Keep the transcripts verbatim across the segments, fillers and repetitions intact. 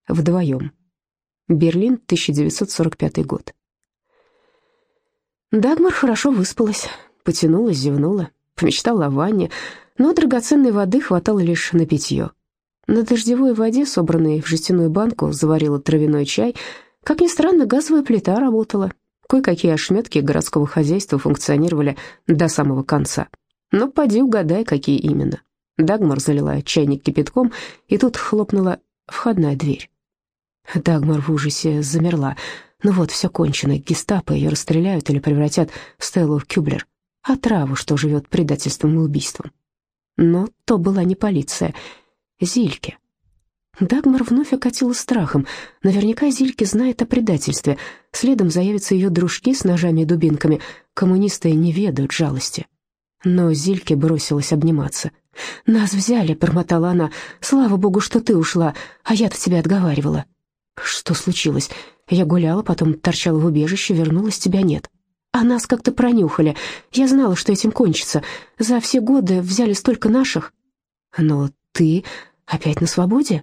Вдвоем. Берлин, тысяча девятьсот сорок пятый год. Дагмар хорошо выспалась, потянулась, зевнула, помечтала о ванне, но драгоценной воды хватало лишь на питье. На дождевой воде, собранной в жестяную банку, заварила травяной чай. Как ни странно, газовая плита работала. Кое-какие ошметки городского хозяйства функционировали до самого конца. Но поди угадай, какие именно. Дагмар залила чайник кипятком, и тут хлопнула входная дверь. Дагмар в ужасе замерла. Ну вот, все кончено, гестапо ее расстреляют или превратят в Стеллу Кюблер, отраву, что живет предательством и убийством. Но то была не полиция. Зильке. Дагмар вновь окатила страхом. Наверняка Зильке знает о предательстве. Следом заявятся ее дружки с ножами и дубинками. Коммунисты не ведают жалости. Но Зильке бросилась обниматься. «Нас взяли», — бормотала она. «Слава богу, что ты ушла, а я-то тебя отговаривала». «Что случилось? Я гуляла, потом торчала в убежище, вернулась, тебя нет. А нас как-то пронюхали. Я знала, что этим кончится. За все годы взяли столько наших». «Но ты опять на свободе?»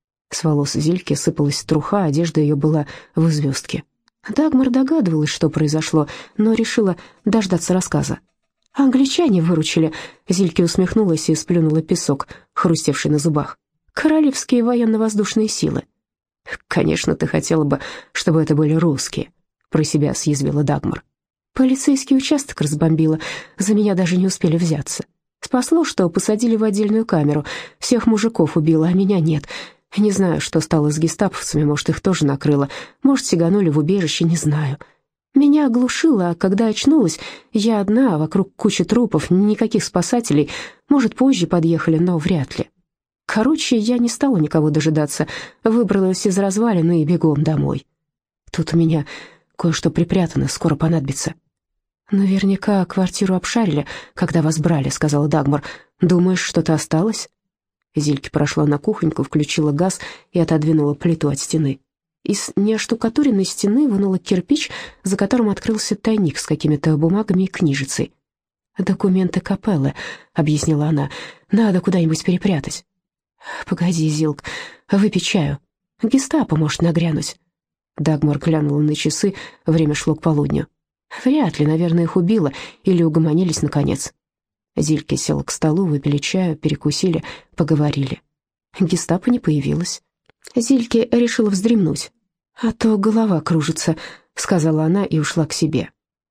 С волос Зильки сыпалась труха, одежда ее была в звездке. Дагмар догадывалась, что произошло, но решила дождаться рассказа. «Англичане выручили», — Зильке усмехнулась и сплюнула песок, хрустевший на зубах. «Королевские военно-воздушные силы». «Конечно, ты хотела бы, чтобы это были русские», — про себя съязвила Дагмар. «Полицейский участок разбомбила, за меня даже не успели взяться. Спасло, что посадили в отдельную камеру, всех мужиков убило, а меня нет. Не знаю, что стало с гестаповцами, может, их тоже накрыло, может, сиганули в убежище, не знаю. Меня оглушило, а когда очнулась, я одна, вокруг куча трупов, никаких спасателей, может, позже подъехали, но вряд ли. Короче, я не стала никого дожидаться, выбралась из развалины и бегом домой. Тут у меня кое-что припрятано, скоро понадобится». «Наверняка квартиру обшарили, когда вас брали», — сказала Дагмар. «Думаешь, что-то осталось?» Зильке прошла на кухоньку, включила газ и отодвинула плиту от стены. Из неоштукатуренной стены вынула кирпич, за которым открылся тайник с какими-то бумагами и книжицей. «Документы капеллы», — объяснила она. «Надо куда-нибудь перепрятать». «Погоди, Зилк, выпей чаю. Гестапо может нагрянуть». Дагмар глянула на часы, время шло к полудню. «Вряд ли, наверное, их убило или угомонились наконец». Зильке села к столу, выпили чаю, перекусили, поговорили. Гестапо не появилось. Зильке решила вздремнуть. «А то голова кружится», — сказала она и ушла к себе.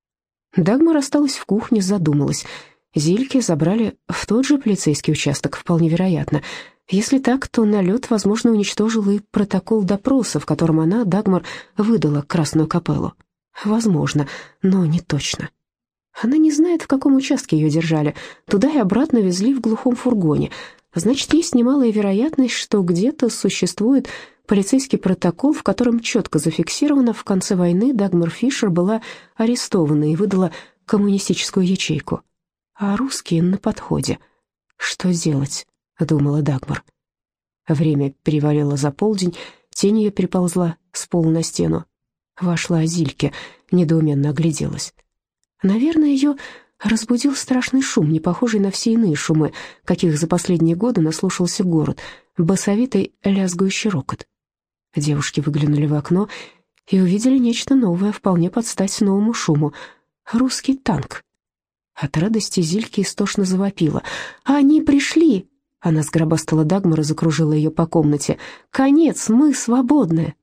Дагмар осталась в кухне, задумалась. Зильке забрали в тот же полицейский участок, вполне вероятно. Если так, то налет, возможно, уничтожил и протокол допроса, в котором она, Дагмар, выдала Красную Капеллу. Возможно, но не точно. Она не знает, в каком участке ее держали. Туда и обратно везли в глухом фургоне. Значит, есть немалая вероятность, что где-то существует полицейский протокол, в котором четко зафиксировано: в конце войны Дагмар Фишер была арестована и выдала коммунистическую ячейку. А русские на подходе. «Что делать?» — думала Дагмар. Время перевалило за полдень, тень ее переползла с пола на стену. Вошла Зильке, недоуменно огляделась. Наверное, ее разбудил страшный шум, не похожий на все иные шумы, каких за последние годы наслушался город, басовитый лязгающий рокот. Девушки выглянули в окно и увидели нечто новое, вполне под стать новому шуму. Русский танк. От радости Зильке истошно завопила. «Они пришли!» Она сгробастала Дагмар и закружила ее по комнате. «Конец, мы свободны!»